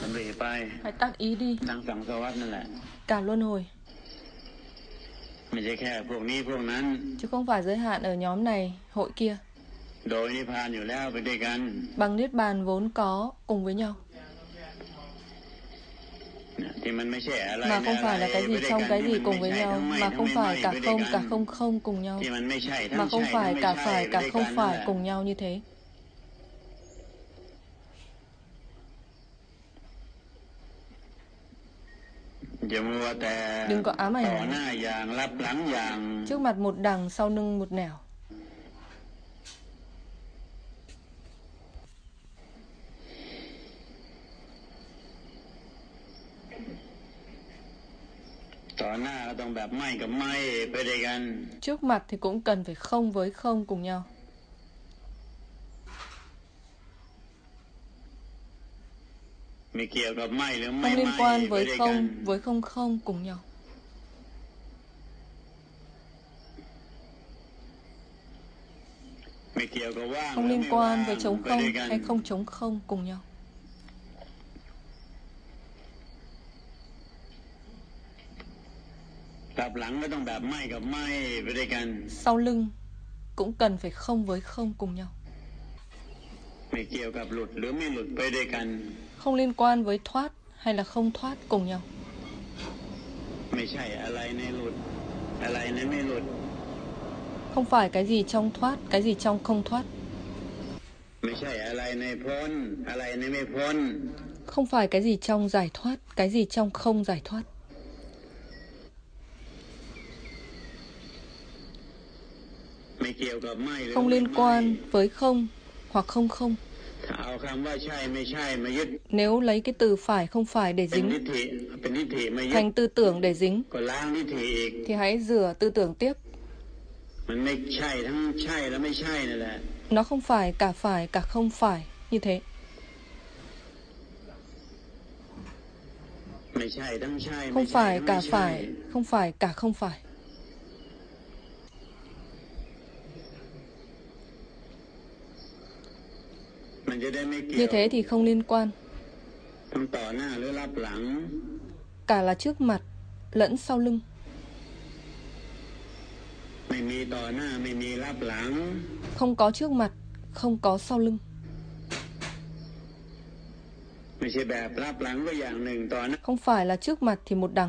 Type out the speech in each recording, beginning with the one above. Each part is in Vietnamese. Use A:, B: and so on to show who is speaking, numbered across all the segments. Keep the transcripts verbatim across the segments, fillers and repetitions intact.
A: Hãy tác ý đi. Cả luân hồi. Chứ không phải giới hạn ở nhóm này, hội kia. Bằng niết bàn vốn có cùng với nhau. Mà không phải là cái gì trong cái gì cùng với nhau. Mà không phải cả không cả không không cùng nhau. Mà không phải cả phải cả không phải cùng nhau như thế. Đừng có ám ảnh trước mặt một đằng, sau lưng một nẻo. Trước mặt thì cũng cần phải không với không cùng nhau. Không liên quan với không với không không cùng nhau. Không liên quan với trống không hay không trống không cùng nhau. Sau lưng cũng cần phải không với không cùng nhau. Không liên quan với thoát hay là không thoát cùng nhau. Không phải cái gì trong thoát, cái gì trong không thoát. Không phải cái gì trong giải thoát, cái gì trong không giải thoát. Không liên quan với không hoặc không không. Nếu lấy cái từ phải không phải để dính thành tư tưởng để dính, thì hãy rửa tư tưởng tiếp. Nó không phải cả phải cả không phải như thế. Không phải cả phải, không phải cả không phải. Như thế thì không liên quan. Cả là trước mặt lẫn sau lưng. Không có trước mặt, không có sau lưng. Không phải là trước mặt thì một đằng,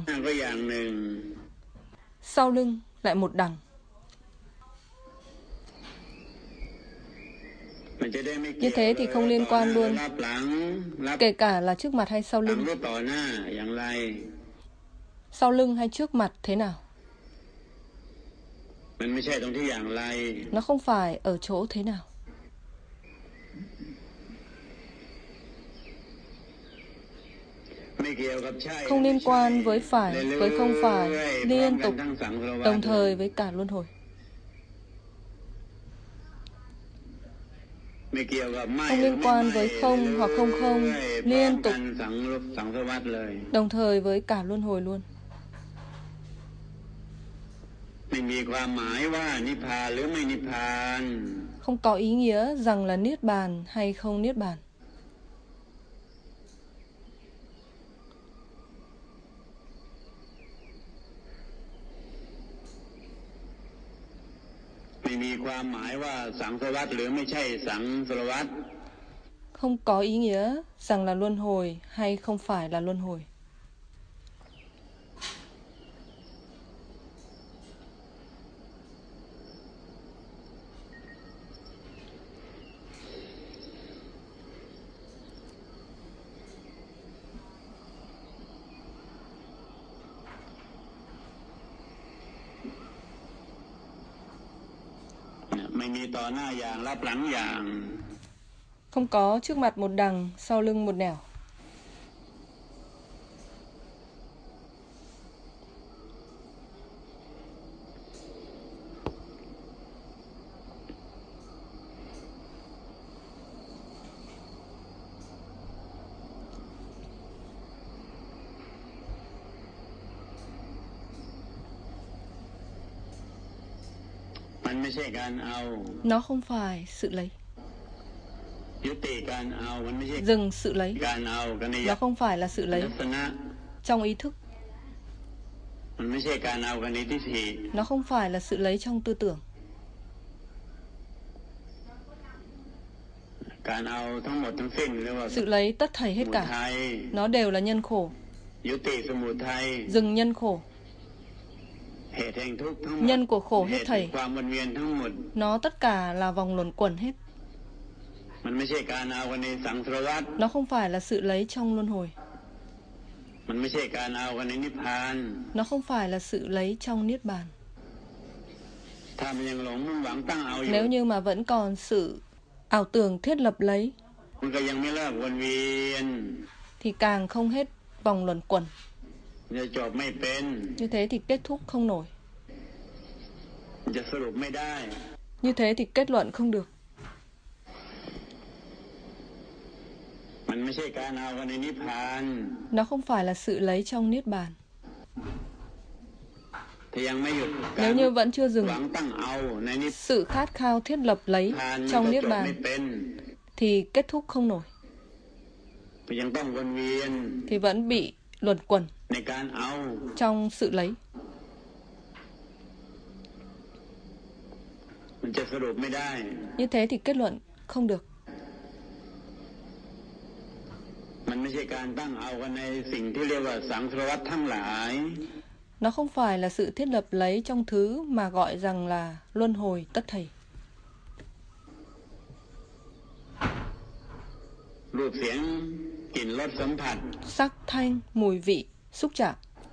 A: sau lưng lại một đằng. Như thế thì không liên quan luôn, kể cả là trước mặt hay sau lưng. Sau lưng hay trước mặt thế nào? Nó không phải ở chỗ thế nào. Không liên quan với phải, với không phải, liên tục, đồng thời với cả luân hồi. Không liên quan với không hoặc không không, liên tục, đồng thời với cả luân hồi luôn. Không có ý nghĩa rằng là niết bàn hay không niết bàn. Không có ý nghĩa rằng là luân hồi hay không phải là luân hồi. Không có trước mặt một đằng, sau lưng một nẻo. Nó không phải sự lấy. Dừng sự lấy. Nó không phải là sự lấy trong ý thức. Nó không phải là sự lấy trong tư tưởng. Sự lấy tất thảy hết cả, nó đều là nhân khổ. Dừng nhân khổ. Nhân của khổ hết thảy, nó tất cả là vòng luẩn quẩn hết. Nó không phải là sự lấy trong luân hồi. Nó không phải là sự lấy trong niết bàn. Nếu như mà vẫn còn sự ảo tưởng thiết lập lấy, thì càng không hết vòng luẩn quẩn. Như thế thì kết thúc không nổi. Như thế thì kết luận không được. Nó không phải là sự lấy trong niết bàn. Nếu như vẫn chưa dừng sự khát khao thiết lập lấy trong niết bàn, thì kết thúc không nổi. Thì vẫn bị luẩn quẩn trong sự lấy. Như thế thì kết luận không được. Nó không phải là sự thiết lập lấy trong thứ mà gọi rằng là luân hồi tất thảy. Sắc, thanh, mùi vị, xúc chạm.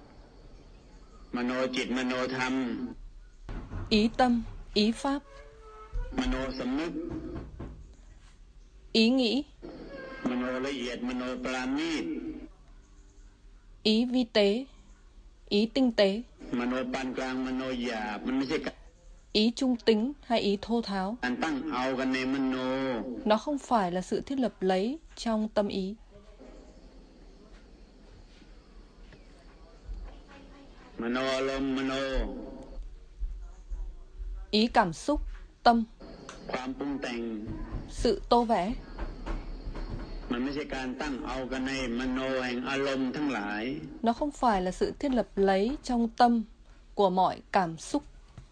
A: Ý tâm, ý pháp. Ý nghĩ. Ý vi tế, ý tinh tế. Ý trung tính hay ý thô tháo. Nó không phải là sự thiết lập lấy trong tâm ý. Ý cảm xúc, tâm. Sự tô vẽ. Nó không phải là sự thiết lập lấy trong tâm của mọi cảm xúc.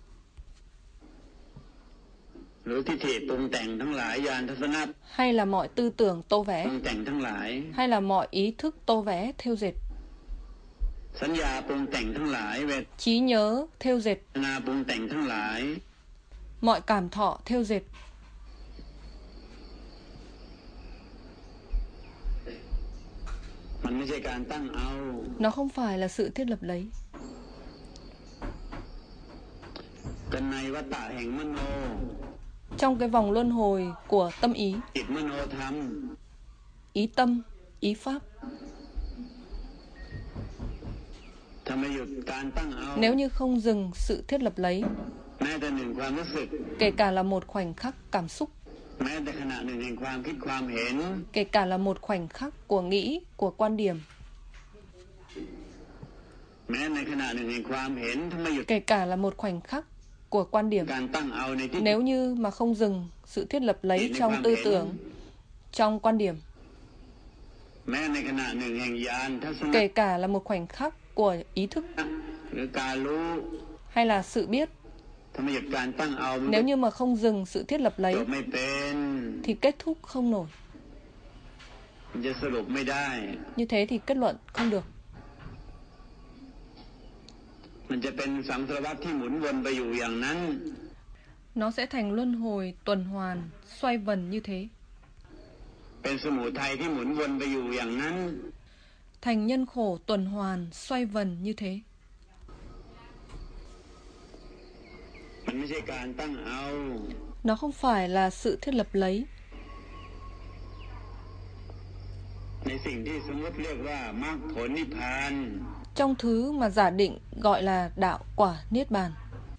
A: Hay là mọi tư tưởng tô vẽ. Hay là mọi ý thức tô vẽ thêu dệt. Trí nhớ thêu dệt. Mọi cảm thọ thêu dệt. Nó không phải là sự thiết lập lấy. Trong cái vòng luân hồi của tâm ý, ý tâm, ý pháp, nếu như không dừng sự thiết lập lấy, kể cả là một khoảnh khắc cảm xúc, kể cả là một khoảnh khắc của nghĩ, của quan điểm, kể cả là một khoảnh khắc của quan điểm, nếu như mà không dừng sự thiết lập lấy trong tư tưởng, trong quan điểm, kể cả là một khoảnh khắc của ý thức hay là sự biết, nếu như mà không dừng sự thiết lập lấy, thì kết thúc không nổi. Như thế thì kết luận không được. Nó sẽ thành luân hồi tuần hoàn xoay vần như thế. Thành nhân khổ tuần hoàn xoay vần như thế. Nó không phải là sự thiết lập lấy. Trong thứ mà giả định gọi là đạo quả niết bàn,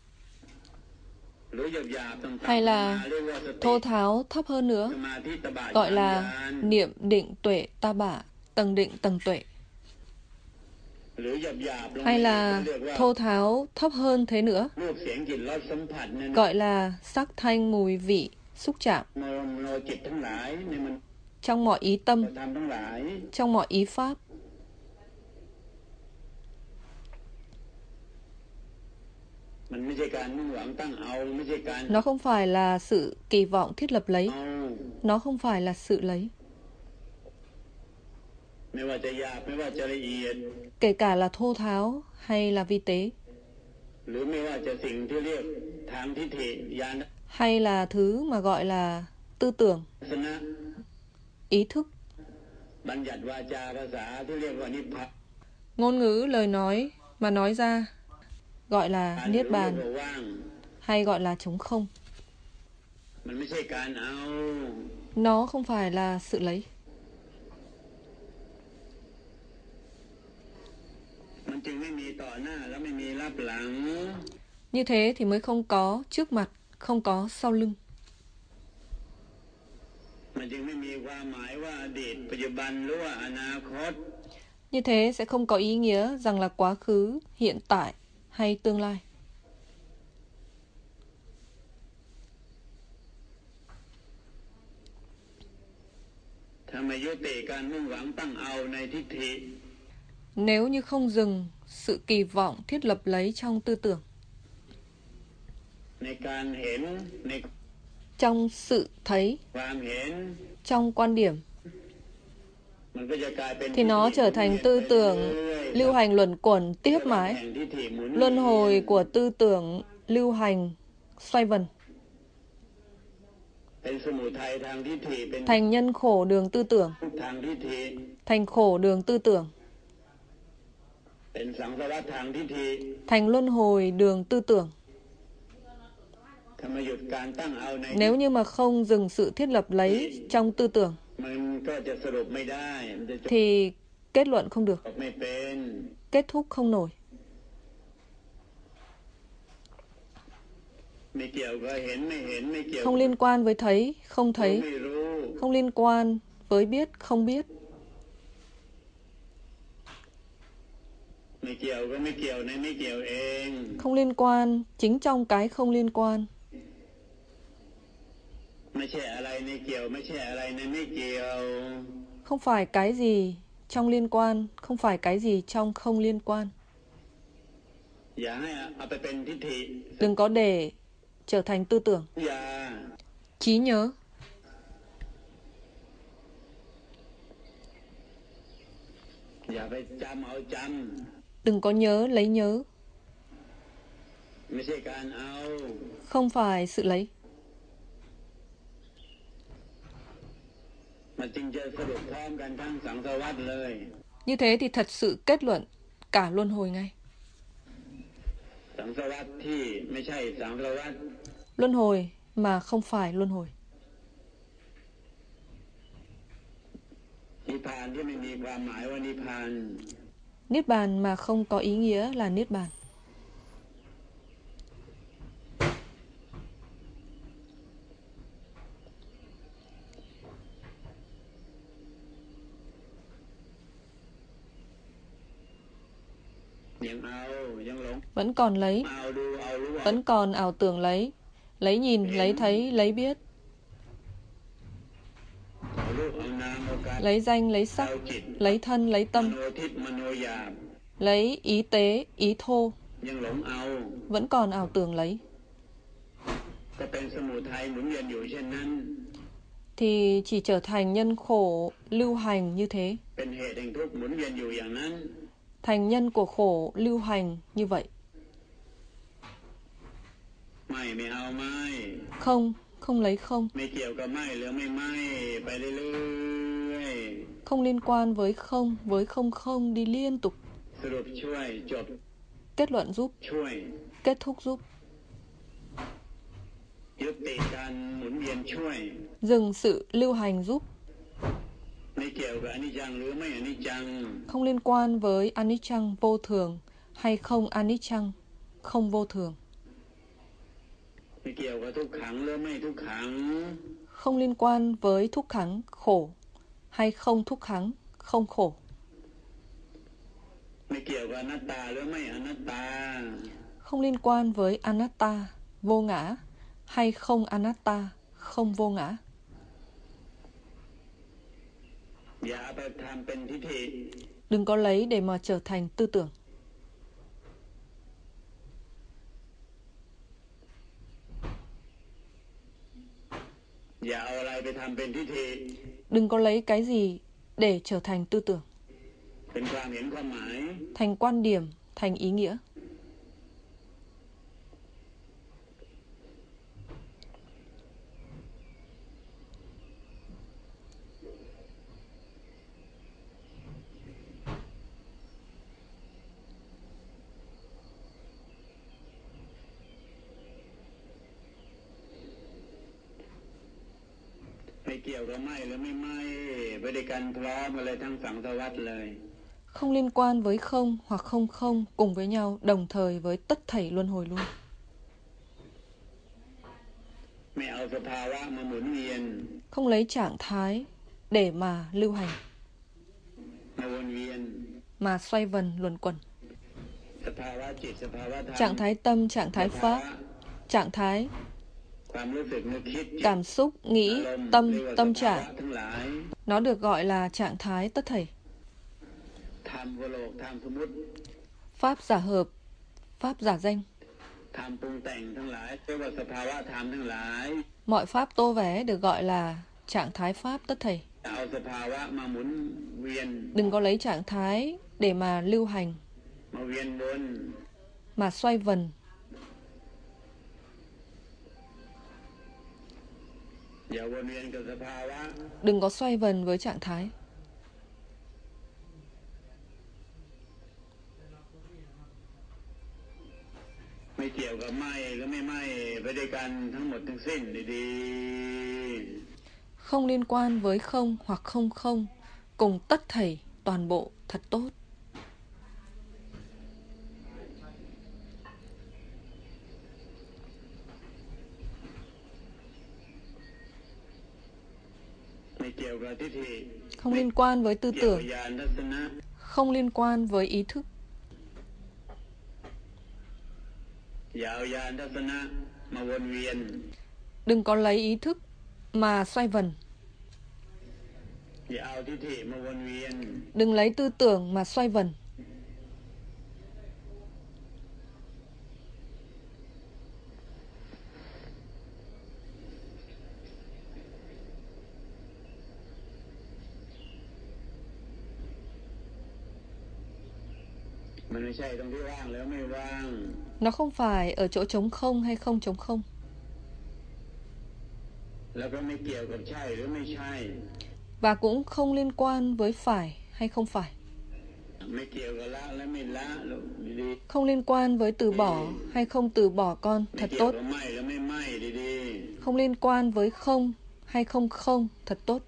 A: hay là thô tháo thấp hơn nữa, gọi là niệm định tuệ ta bả, tầng định tầng tuệ, hay là thô tháo thấp hơn thế nữa, gọi là sắc thanh mùi vị xúc chạm, trong mọi ý tâm, trong mọi ý pháp. Nó không phải là sự kỳ vọng thiết lập lấy. Nó không phải là sự lấy. Kể cả là thô tháo hay là vi tế, hay là thứ mà gọi là tư tưởng, ý thức, ngôn ngữ, lời nói mà nói ra gọi là niết bàn, hay gọi là trống không. Nó không phải là sự lấy. Như thế thì mới không có trước mặt, không có sau lưng. Như thế sẽ không có ý nghĩa rằng là quá khứ, hiện tại hay tương lai. Nếu như không dừng sự kỳ vọng thiết lập lấy trong tư tưởng, trong sự thấy, trong quan điểm, thì nó trở thành tư tưởng lưu hành luẩn quẩn tiếp mãi, luân hồi của tư tưởng lưu hành xoay vần, thành nhân khổ đường tư tưởng, thành khổ đường tư tưởng, thành luân hồi đường tư tưởng. Nếu như mà không dừng sự thiết lập lấy trong tư tưởng, thì kết luận không được, kết thúc không nổi. Không liên quan với thấy, không thấy, không liên quan với biết, không biết. Không liên quan chính trong cái không liên quan. Không phải cái gì trong liên quan, không phải cái gì trong không liên quan. Đừng có để trở thành tư tưởng, trí nhớ. Đừng có nhớ lấy nhớ. Không phải sự lấy. Như thế thì thật sự kết luận cả luân hồi ngay. Luân hồi mà không phải luân hồi. Niết bàn mà không có ý nghĩa là niết bàn. Vẫn còn lấy, vẫn còn ảo tưởng lấy, lấy nhìn, lấy thấy, lấy biết, lấy danh, lấy sắc, lấy thân, lấy tâm, lấy ý tế, ý thô, vẫn còn ảo tưởng lấy. Thì chỉ trở thành nhân khổ lưu hành như thế, thành nhân của khổ lưu hành như vậy. Không, không lấy không. Không liên quan với không, với không không đi liên tục. Kết luận giúp, kết thúc giúp. Dừng sự lưu hành giúp. Không liên quan với anicca vô thường hay không anicca không vô thường. Không liên quan với thúc kháng khổ hay không thúc kháng không khổ. Không liên quan với anatta vô ngã hay không anatta không vô ngã. Đừng có lấy để mà trở thành tư tưởng. Đừng có lấy cái gì để trở thành tư tưởng, thành quan điểm, thành ý nghĩa. Không liên quan với không hoặc không không cùng với nhau đồng thời với tất thảy luân hồi luôn. Không lấy trạng thái để mà lưu hành, mà xoay vần luẩn quẩn. Trạng thái tâm, trạng thái pháp, trạng thái cảm xúc, nghĩ, tâm, tâm trạng, nó được gọi là trạng thái tất thảy. Pháp giả hợp, pháp giả danh. Mọi pháp tô vẽ được gọi là trạng thái pháp tất thảy. Đừng có lấy trạng thái để mà lưu hành, mà xoay vần. Đừng có xoay vần với trạng thái. Không liên quan với không hoặc không không cùng tất thảy toàn bộ thật tốt. Không liên quan với tư tưởng, không liên quan với ý thức. Đừng có lấy ý thức mà xoay vần. Đừng lấy tư tưởng mà xoay vần. Nó không phải ở chỗ trống không hay không trống không. Và cũng không liên quan với phải hay không phải. Không liên quan với từ bỏ hay không từ bỏ con thật tốt. Không liên quan với không hay không không thật tốt.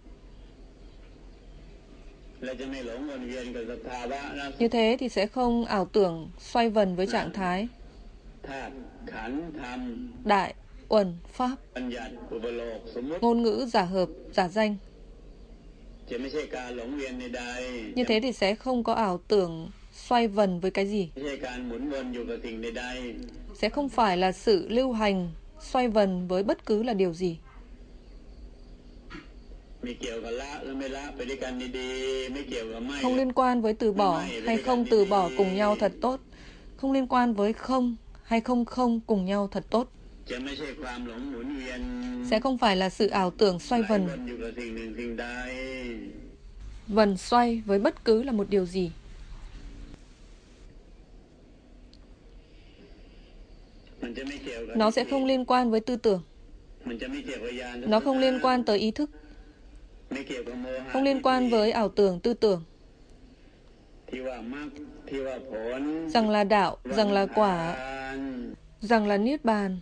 A: Như thế thì sẽ không ảo tưởng xoay vần với trạng thái đại, uẩn, pháp, ngôn ngữ giả hợp, giả danh. Như thế thì sẽ không có ảo tưởng xoay vần với cái gì. Sẽ không phải là sự lưu hành xoay vần với bất cứ là điều gì. Không liên quan với từ bỏ hay không từ bỏ cùng nhau thật tốt. Không liên quan với không hay không không cùng nhau thật tốt. Sẽ không phải là sự ảo tưởng xoay vần, vần xoay với bất cứ là một điều gì. Nó sẽ không liên quan với tư tưởng. Nó không liên quan tới ý thức. Không liên quan với ảo tưởng tư tưởng. Rằng là đạo, rằng là quả, rằng là niết bàn.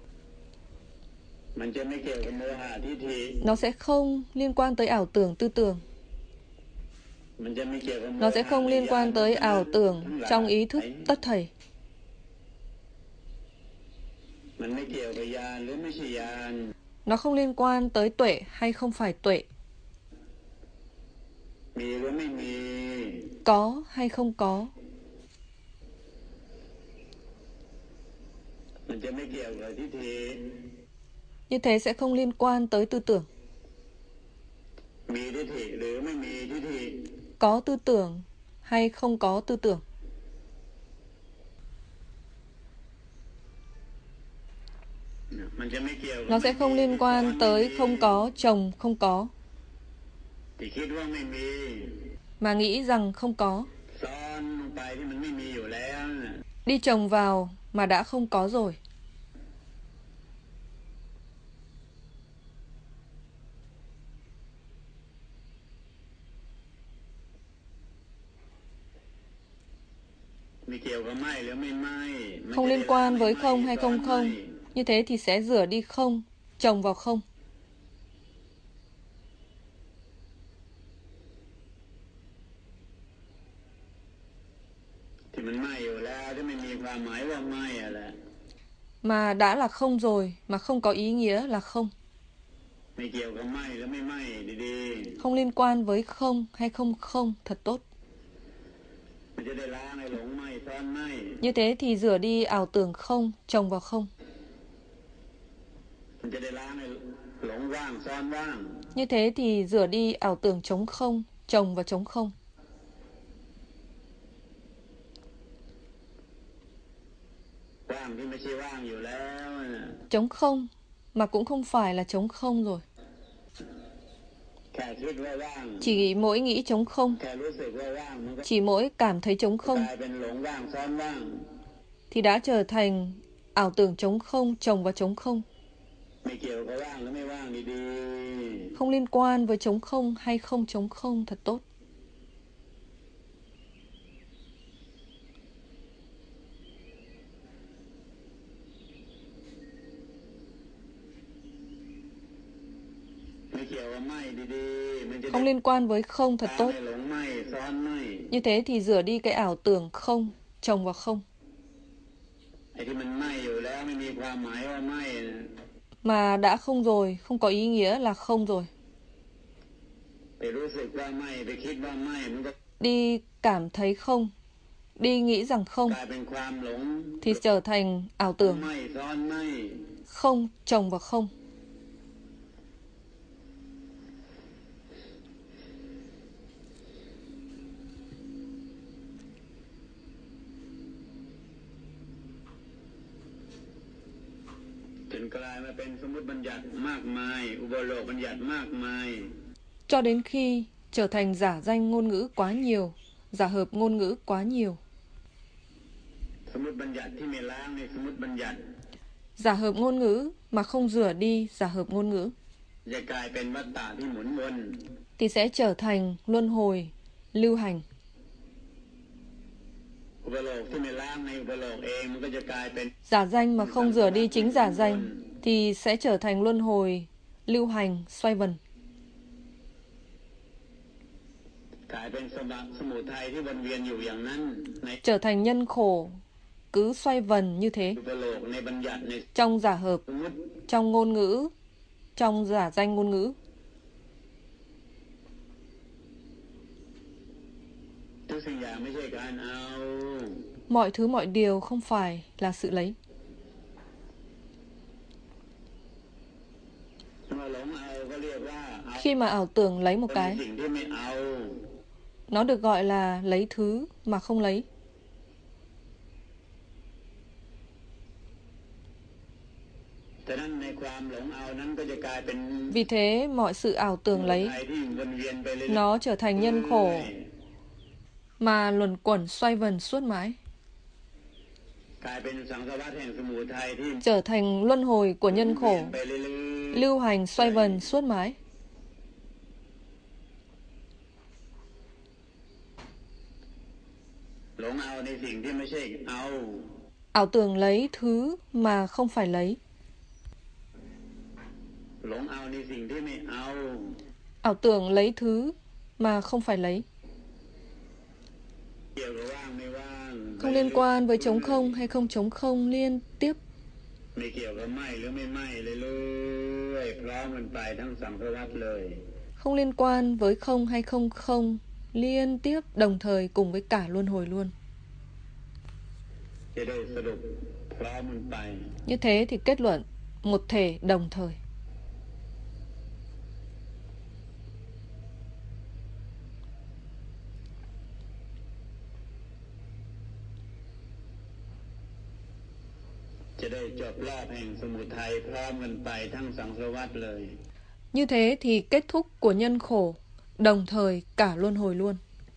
A: Nó sẽ không liên quan tới ảo tưởng tư tưởng. Nó sẽ không liên quan tới ảo tưởng trong ý thức tất thảy. Nó không liên quan tới tuệ hay không phải tuệ. Có hay không có. Như thế sẽ không liên quan tới tư tưởng. Có tư tưởng hay không có tư tưởng. Nó sẽ không liên quan tới không có chồng không có, mà nghĩ rằng không có. Đi chồng vào mà đã không có rồi. Không liên quan với không hay không không. Như thế thì sẽ rửa đi không, chồng vào không. Mà đã là không rồi, mà không có ý nghĩa là không. Không liên quan với không hay không không, thật tốt. Như thế thì rửa đi ảo tưởng không, chồng vào không. Như thế thì rửa đi ảo tưởng trống không, chồng và trống không. Trống không mà cũng không phải là trống không rồi. Chỉ mỗi nghĩ trống không, chỉ mỗi cảm thấy trống không, thì đã trở thành ảo tưởng trống không, chồng và trống không. Không liên quan với trống không hay không trống không, thật tốt. Không liên quan với không, thật tốt. Như thế thì rửa đi cái ảo tưởng không, chồng vào không. Mà đã không rồi, không có ý nghĩa là không rồi. Đi cảm thấy không, đi nghĩ rằng không, thì trở thành ảo tưởng không, chồng vào không. Cho đến khi trở thành giả danh ngôn ngữ quá nhiều, giả hợp ngôn ngữ quá nhiều. Giả hợp ngôn ngữ mà không rửa đi giả hợp ngôn ngữ thì sẽ trở thành luân hồi, lưu hành. Giả danh mà không rửa đi chính giả danh thì sẽ trở thành luân hồi, lưu hành, xoay vần. Trở thành nhân khổ, cứ xoay vần như thế. Trong giả hợp, trong ngôn ngữ, trong giả danh ngôn ngữ. Mọi thứ mọi điều không phải là sự lấy. Khi mà ảo tưởng lấy một cái, nó được gọi là lấy thứ mà không lấy. Vì thế mọi sự ảo tưởng lấy, nó trở thành nhân khổ mà luẩn quẩn xoay vần suốt mãi. Trở thành luân hồi của nhân khổ, lưu hành xoay vần suốt mãi. Ảo tưởng lấy thứ mà không phải lấy. Ảo tưởng lấy thứ mà không phải lấy. Không liên quan với trống không hay không trống không liên tiếp. Không liên quan với không hay không không liên tiếp đồng thời cùng với cả luân hồi luôn. Như thế thì kết luận một thể đồng thời. Như thế thì kết thúc của nhân khổ đồng thời cả luân hồi luôn.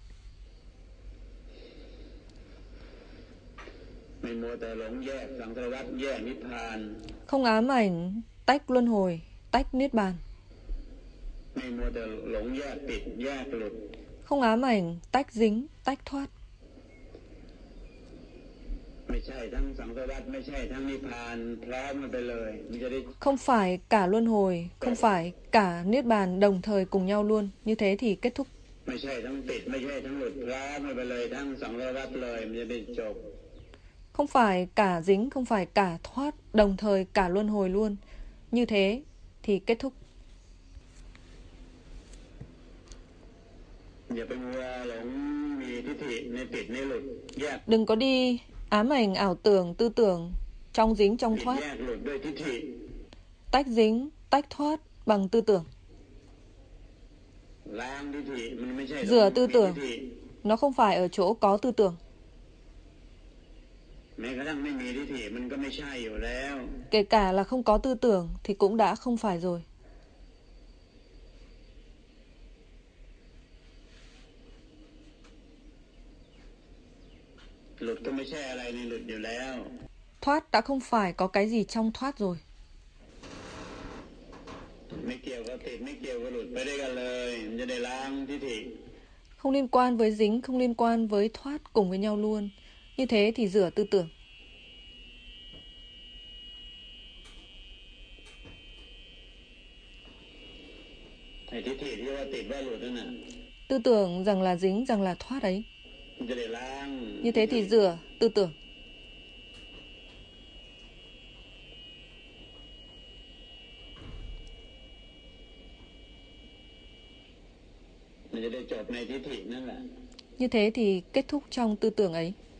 A: Không ám ảnh tách luân hồi, tách niết bàn. Không ám ảnh tách dính, tách thoát. Không phải cả luân hồi, không phải cả niết bàn đồng thời cùng nhau luôn. Như thế thì kết thúc. Không phải cả dính, không phải cả thoát, đồng thời cả luân hồi luôn. Như thế thì kết thúc. Đừng có đi ám ảnh ảo tưởng, tư tưởng, trong dính, trong thoát. Tách dính, tách thoát bằng tư tưởng. Rửa tư tưởng, nó không phải ở chỗ có tư tưởng. Kể cả là không có tư tưởng thì cũng đã không phải rồi. Thoát đã không phải có cái gì trong thoát rồi. Không liên quan với dính, không liên quan với thoát cùng với nhau luôn. Như thế thì rửa tư tưởng. Tư tưởng rằng là dính, rằng là thoát ấy. Như thế thì rửa tư tưởng. Như thế thì kết thúc trong tư tưởng ấy.